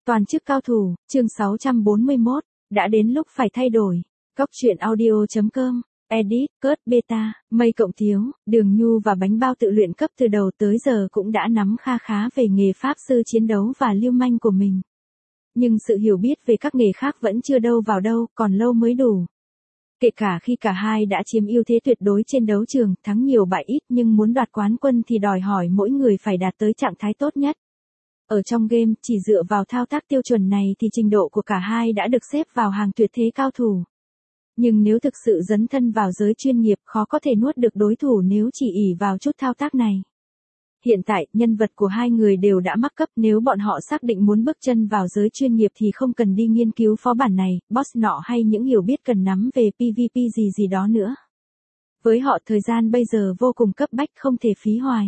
Toàn chức cao thủ, chương 641, đã đến lúc phải thay đổi. Góc truyện audio.com, edit, code beta, mây cộng thiếu, Đường Nhu và bánh bao tự luyện cấp từ đầu tới giờ cũng đã nắm kha khá về nghề pháp sư chiến đấu và lưu manh của mình. Nhưng sự hiểu biết về các nghề khác vẫn chưa đâu vào đâu, còn lâu mới đủ. Kể cả khi cả hai đã chiếm ưu thế tuyệt đối trên đấu trường, thắng nhiều bại ít, nhưng muốn đoạt quán quân thì đòi hỏi mỗi người phải đạt tới trạng thái tốt nhất. Ở trong game, chỉ dựa vào thao tác tiêu chuẩn này thì trình độ của cả hai đã được xếp vào hàng tuyệt thế cao thủ. Nhưng nếu thực sự dấn thân vào giới chuyên nghiệp, khó có thể nuốt được đối thủ nếu chỉ ỷ vào chút thao tác này. Hiện tại, nhân vật của hai người đều đã mắc cấp, nếu bọn họ xác định muốn bước chân vào giới chuyên nghiệp thì không cần đi nghiên cứu phó bản này, boss nọ hay những hiểu biết cần nắm về PvP gì đó nữa. Với họ thời gian bây giờ vô cùng cấp bách, không thể phí hoài.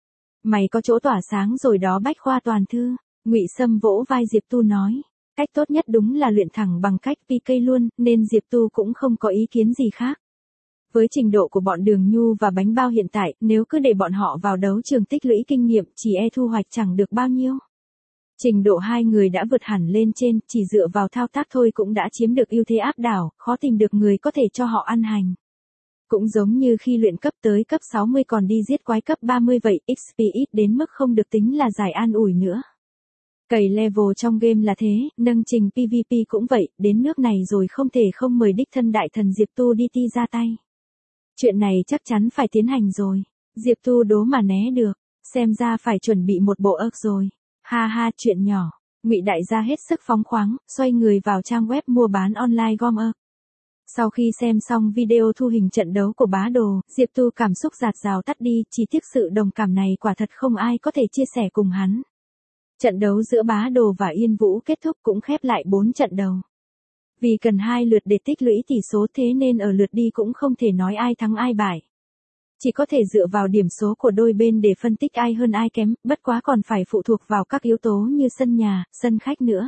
Mày có chỗ tỏa sáng rồi đó Bách Khoa toàn thư, Ngụy Sâm vỗ vai Diệp Tu nói. Cách tốt nhất đúng là luyện thẳng bằng cách PK luôn, nên Diệp Tu cũng không có ý kiến gì khác. Với trình độ của bọn Đường Nhu và bánh bao hiện tại, nếu cứ để bọn họ vào đấu trường tích lũy kinh nghiệm, chỉ thu hoạch chẳng được bao nhiêu. Trình độ hai người đã vượt hẳn lên trên, chỉ dựa vào thao tác thôi cũng đã chiếm được ưu thế áp đảo, khó tìm được người có thể cho họ ăn hành. Cũng giống như khi luyện cấp tới cấp 60 còn đi giết quái cấp 30 vậy, XP ít đến mức không được tính là giải an ủi nữa. Cày level trong game là thế, nâng trình PvP cũng vậy, đến nước này rồi không thể không mời đích thân đại thần Diệp Tu đi ti ra tay. Chuyện này chắc chắn phải tiến hành rồi. Diệp Tu đố mà né được, xem ra phải chuẩn bị một bộ ớt rồi. Ha ha, chuyện nhỏ. Ngụy đại gia hết sức phóng khoáng, xoay người vào trang web mua bán online gom ớt. Sau khi xem xong video thu hình trận đấu của Bá Đồ, Diệp Tu cảm xúc dạt dào tắt đi, chỉ tiếc sự đồng cảm này quả thật không ai có thể chia sẻ cùng hắn. Trận đấu giữa Bá Đồ và Yên Vũ kết thúc cũng khép lại 4 trận đầu. Vì cần 2 lượt để tích lũy tỷ số thế nên ở lượt đi cũng không thể nói ai thắng ai bại. Chỉ có thể dựa vào điểm số của đôi bên để phân tích ai hơn ai kém, bất quá còn phải phụ thuộc vào các yếu tố như sân nhà, sân khách nữa.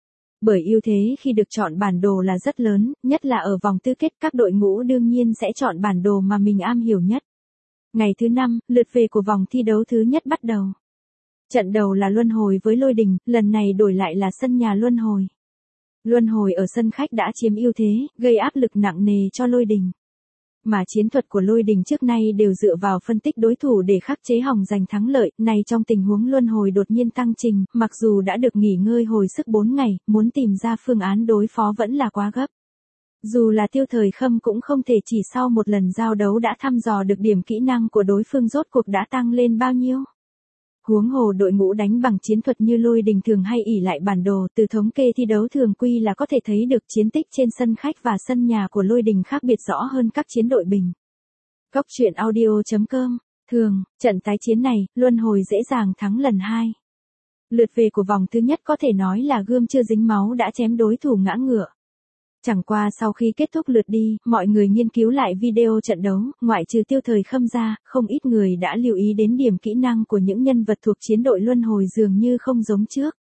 Bởi ưu thế khi được chọn bản đồ là rất lớn, nhất là ở vòng tứ kết các đội ngũ đương nhiên sẽ chọn bản đồ mà mình am hiểu nhất. Ngày thứ 5, lượt về của vòng thi đấu thứ nhất bắt đầu. Trận đầu là Luân Hồi với Lôi Đình, lần này đổi lại là sân nhà Luân Hồi. Luân Hồi ở sân khách đã chiếm ưu thế, gây áp lực nặng nề cho Lôi Đình. Mà chiến thuật của Lôi Đình trước nay đều dựa vào phân tích đối thủ để khắc chế hòng giành thắng lợi, này trong tình huống Luân Hồi đột nhiên tăng trình, mặc dù đã được nghỉ ngơi hồi sức 4 ngày, muốn tìm ra phương án đối phó vẫn là quá gấp. Dù là Tiêu Thời Khâm cũng không thể chỉ sau một lần giao đấu đã thăm dò được điểm kỹ năng của đối phương rốt cuộc đã tăng lên bao nhiêu. Huống hồ đội ngũ đánh bằng chiến thuật như Lôi Đình thường hay ỷ lại bản đồ, từ thống kê thi đấu thường quy là có thể thấy được chiến tích trên sân khách và sân nhà của Lôi Đình khác biệt rõ hơn các chiến đội bình. Góc truyện audio.com, thường, trận tái chiến này, Luân Hồi dễ dàng thắng lần 2. Lượt về của vòng thứ nhất có thể nói là gươm chưa dính máu đã chém đối thủ ngã ngựa. Chẳng qua sau khi kết thúc lượt đi, mọi người nghiên cứu lại video trận đấu, ngoại trừ Tiêu Thời Khâm ra, không ít người đã lưu ý đến điểm kỹ năng của những nhân vật thuộc chiến đội Luân Hồi dường như không giống trước.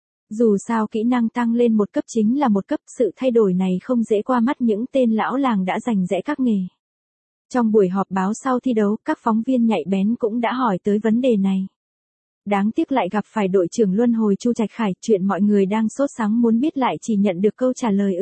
Dù sao kỹ năng tăng lên một cấp chính là một cấp, sự thay đổi này không dễ qua mắt những tên lão làng đã rành rẽ các nghề. Trong buổi họp báo sau thi đấu, các phóng viên nhạy bén cũng đã hỏi tới vấn đề này. Đáng tiếc lại gặp phải đội trưởng Luân Hồi Chu Trạch Khải, chuyện mọi người đang sốt sắng muốn biết lại chỉ nhận được câu trả lời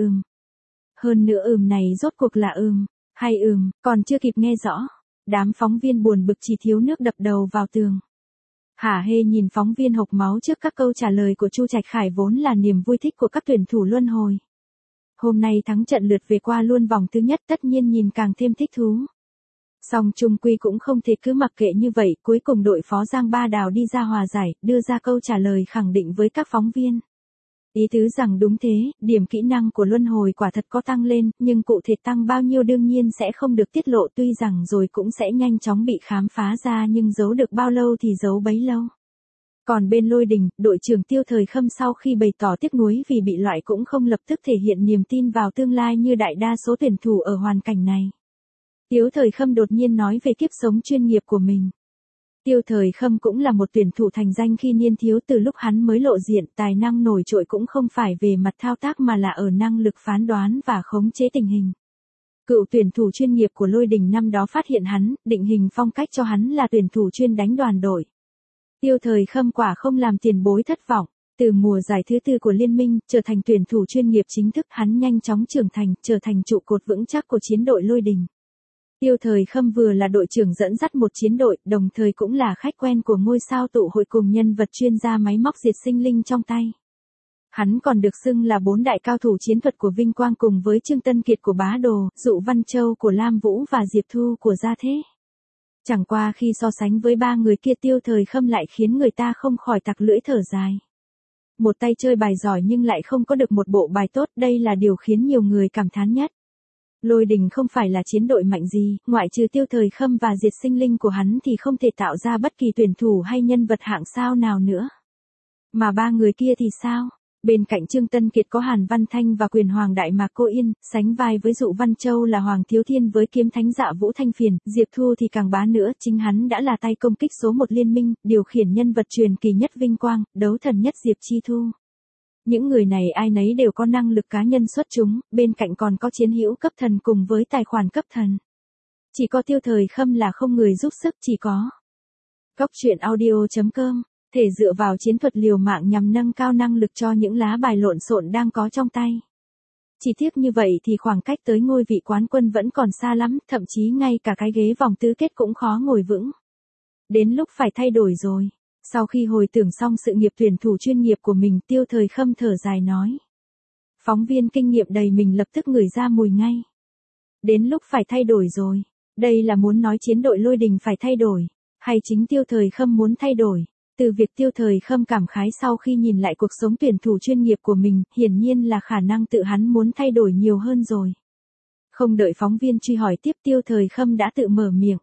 Hơn nữa này rốt cuộc là hay còn chưa kịp nghe rõ. Đám phóng viên buồn bực chỉ thiếu nước đập đầu vào tường. Hả hê nhìn phóng viên hộc máu trước các câu trả lời của Chu Trạch Khải vốn là niềm vui thích của các tuyển thủ Luân Hồi. Hôm nay thắng trận lượt về qua luôn vòng thứ nhất tất nhiên nhìn càng thêm thích thú. Song chung quy cũng không thể cứ mặc kệ như vậy, cuối cùng đội phó Giang Ba Đào đi ra hòa giải, đưa ra câu trả lời khẳng định với các phóng viên. Ý tứ rằng đúng thế, điểm kỹ năng của Luân Hồi quả thật có tăng lên, nhưng cụ thể tăng bao nhiêu đương nhiên sẽ không được tiết lộ, tuy rằng rồi cũng sẽ nhanh chóng bị khám phá ra nhưng giấu được bao lâu thì giấu bấy lâu. Còn bên Lôi Đình, đội trưởng Tiêu Thời Khâm sau khi bày tỏ tiếc nuối vì bị loại cũng không lập tức thể hiện niềm tin vào tương lai như đại đa số tuyển thủ ở hoàn cảnh này. Tiêu Thời Khâm đột nhiên nói về kiếp sống chuyên nghiệp của mình. Tiêu Thời Khâm cũng là một tuyển thủ thành danh khi niên thiếu, từ lúc hắn mới lộ diện, tài năng nổi trội cũng không phải về mặt thao tác mà là ở năng lực phán đoán và khống chế tình hình. Cựu tuyển thủ chuyên nghiệp của Lôi Đình năm đó phát hiện hắn, định hình phong cách cho hắn là tuyển thủ chuyên đánh đoàn đội. Tiêu Thời Khâm quả không làm tiền bối thất vọng. Từ mùa giải thứ 4 của liên minh, trở thành tuyển thủ chuyên nghiệp chính thức, hắn nhanh chóng trưởng thành, trở thành trụ cột vững chắc của chiến đội Lôi Đình. Tiêu Thời Khâm vừa là đội trưởng dẫn dắt một chiến đội, đồng thời cũng là khách quen của ngôi sao tụ hội cùng nhân vật chuyên gia máy móc diệt sinh linh trong tay. Hắn còn được xưng là 4 đại cao thủ chiến thuật của Vinh Quang cùng với Trương Tân Kiệt của Bá Đồ, Dụ Văn Châu của Lam Vũ và Diệp Thu của Gia Thế. Chẳng qua khi so sánh với 3 người kia, Tiêu Thời Khâm lại khiến người ta không khỏi tặc lưỡi thở dài. Một tay chơi bài giỏi nhưng lại không có được một bộ bài tốt, đây là điều khiến nhiều người cảm thán nhất. Lôi Đình không phải là chiến đội mạnh gì, ngoại trừ Tiêu Thời Khâm và diệt sinh linh của hắn thì không thể tạo ra bất kỳ tuyển thủ hay nhân vật hạng sao nào nữa. Mà 3 người kia thì sao? Bên cạnh Trương Tân Kiệt có Hàn Văn Thanh và Quyền Hoàng Đại Mạc Cô Yên, sánh vai với Dụ Văn Châu là Hoàng Thiếu Thiên với Kiếm Thánh Dạ Vũ Thanh Phiền, Diệp Thu thì càng bá nữa, chính hắn đã là tay công kích số 1 liên minh, điều khiển nhân vật truyền kỳ nhất Vinh Quang, đấu thần nhất Diệp Chi Thu. Những người này ai nấy đều có năng lực cá nhân xuất chúng, bên cạnh còn có chiến hữu cấp thần cùng với tài khoản cấp thần. Chỉ có Tiêu Thời Khâm là không người giúp sức, chỉ có. Cóc truyện audio.com thể dựa vào chiến thuật liều mạng nhằm nâng cao năng lực cho những lá bài lộn xộn đang có trong tay. Chỉ tiếc như vậy thì khoảng cách tới ngôi vị quán quân vẫn còn xa lắm, thậm chí ngay cả cái ghế vòng tứ kết cũng khó ngồi vững. Đến lúc phải thay đổi rồi. Sau khi hồi tưởng xong sự nghiệp tuyển thủ chuyên nghiệp của mình, Tiêu Thời Khâm thở dài nói. Phóng viên kinh nghiệm đầy mình lập tức ngửi ra mùi ngay. Đến lúc phải thay đổi rồi. Đây là muốn nói chiến đội Lôi Đình phải thay đổi, hay chính Tiêu Thời Khâm muốn thay đổi? Từ việc Tiêu Thời Khâm cảm khái sau khi nhìn lại cuộc sống tuyển thủ chuyên nghiệp của mình, hiển nhiên là khả năng tự hắn muốn thay đổi nhiều hơn rồi. Không đợi phóng viên truy hỏi tiếp, Tiêu Thời Khâm đã tự mở miệng.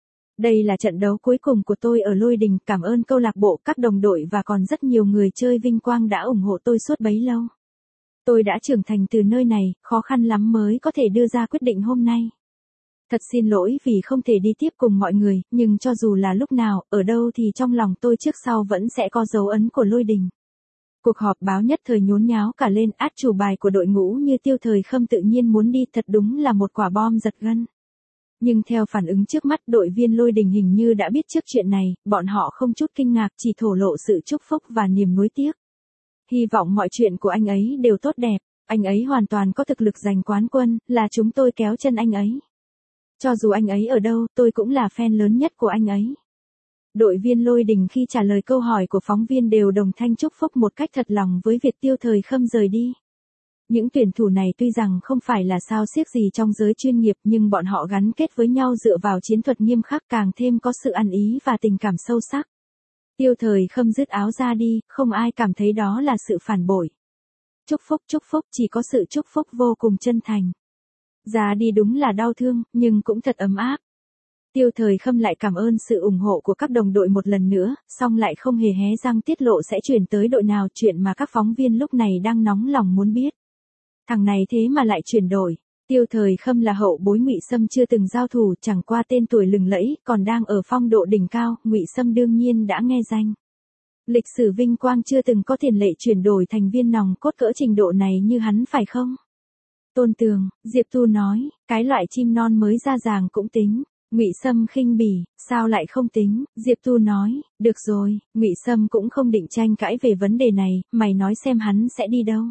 Đây là trận đấu cuối cùng của tôi ở Lôi Đình, cảm ơn câu lạc bộ, các đồng đội và còn rất nhiều người chơi Vinh Quang đã ủng hộ tôi suốt bấy lâu. Tôi đã trưởng thành từ nơi này, khó khăn lắm mới có thể đưa ra quyết định hôm nay. Thật xin lỗi vì không thể đi tiếp cùng mọi người, nhưng cho dù là lúc nào, ở đâu thì trong lòng tôi trước sau vẫn sẽ có dấu ấn của Lôi Đình. Cuộc họp báo nhất thời nhốn nháo cả lên, át chủ bài của đội ngũ như Tiêu Thời Khâm tự nhiên muốn đi, thật đúng là một quả bom giật gân. Nhưng theo phản ứng trước mắt, đội viên Lôi Đình hình như đã biết trước chuyện này, bọn họ không chút kinh ngạc, chỉ thổ lộ sự chúc phúc và niềm nuối tiếc. Hy vọng mọi chuyện của anh ấy đều tốt đẹp, anh ấy hoàn toàn có thực lực giành quán quân, là chúng tôi kéo chân anh ấy. Cho dù anh ấy ở đâu, tôi cũng là fan lớn nhất của anh ấy. Đội viên Lôi Đình khi trả lời câu hỏi của phóng viên đều đồng thanh chúc phúc một cách thật lòng với việc Tiêu Thời Khâm rời đi. Những tuyển thủ này tuy rằng không phải là sao xiếc gì trong giới chuyên nghiệp, nhưng bọn họ gắn kết với nhau dựa vào chiến thuật nghiêm khắc, càng thêm có sự ăn ý và tình cảm sâu sắc. Tiêu Thời Khâm dứt áo ra đi, không ai cảm thấy đó là sự phản bội. Chúc phúc, chỉ có sự chúc phúc vô cùng chân thành. Ra đi đúng là đau thương, nhưng cũng thật ấm áp. Tiêu Thời Khâm lại cảm ơn sự ủng hộ của các đồng đội một lần nữa, song lại không hề hé răng tiết lộ sẽ chuyển tới đội nào, chuyện mà các phóng viên lúc này đang nóng lòng muốn biết. Thằng này thế mà lại chuyển đổi. Tiêu Thời Khâm là hậu bối Ngụy Sâm chưa từng giao thủ, chẳng qua tên tuổi lừng lẫy, còn đang ở phong độ đỉnh cao, Ngụy Sâm đương nhiên đã nghe danh. Lịch sử Vinh Quang chưa từng có tiền lệ chuyển đổi thành viên nòng cốt cỡ trình độ này như hắn phải không? Tôn Tường, Diệp Tu nói, cái loại chim non mới ra ràng cũng tính. Ngụy Sâm khinh bỉ, sao lại không tính? Diệp Tu nói, được rồi, Ngụy Sâm cũng không định tranh cãi về vấn đề này, mày nói xem hắn sẽ đi đâu?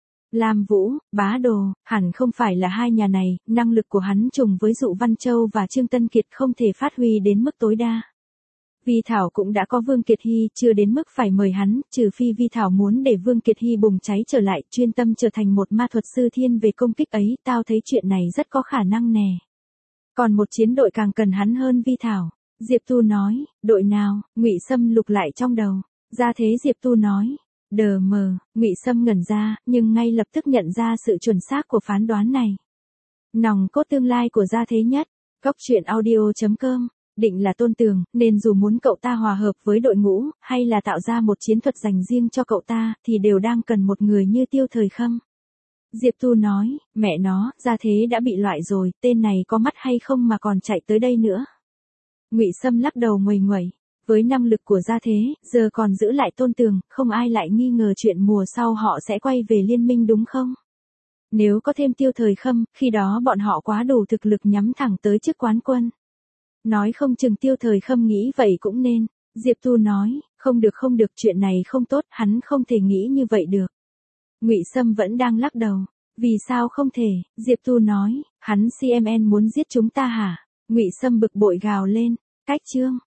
Lam Vũ, Bá Đồ, hẳn không phải là hai nhà này, năng lực của hắn trùng với Dụ Văn Châu và Trương Tân Kiệt không thể phát huy đến mức tối đa. Vi Thảo cũng đã có Vương Kiệt Hy, chưa đến mức phải mời hắn, trừ phi Vi Thảo muốn để Vương Kiệt Hy bùng cháy trở lại, chuyên tâm trở thành một ma thuật sư thiên về công kích ấy, tao thấy chuyện này rất có khả năng nè. Còn một chiến đội càng cần hắn hơn Vi Thảo. Diệp Tu nói, đội nào? Ngụy Sâm lục lại trong đầu. Ra thế Diệp Tu nói. Đờ mờ, Ngụy Sâm ngẩn ra, nhưng ngay lập tức nhận ra sự chuẩn xác của phán đoán này. Nòng cốt tương lai của Gia Thế Nhất. Cóc truyện audio.com. Định là Tôn Tường, nên dù muốn cậu ta hòa hợp với đội ngũ, hay là tạo ra một chiến thuật dành riêng cho cậu ta, thì đều đang cần một người như Tiêu Thời Khâm. Diệp Tu nói, mẹ nó, Gia Thế đã bị loại rồi, tên này có mắt hay không mà còn chạy tới đây nữa. Ngụy Sâm lắc đầu nguầy nguẩy. Với năng lực của Gia Thế, giờ còn giữ lại Tôn Tường, không ai lại nghi ngờ chuyện mùa sau họ sẽ quay về liên minh đúng không? Nếu có thêm Tiêu Thời Khâm, khi đó bọn họ quá đủ thực lực nhắm thẳng tới chức quán quân. Nói không chừng Tiêu Thời Khâm nghĩ vậy cũng nên. Diệp Tu nói, Không được, chuyện này không tốt, hắn không thể nghĩ như vậy được. Ngụy Sâm vẫn đang lắc đầu. Vì sao không thể? Diệp Tu nói, hắn CMN muốn giết chúng ta hả? Ngụy Sâm bực bội gào lên, cách chương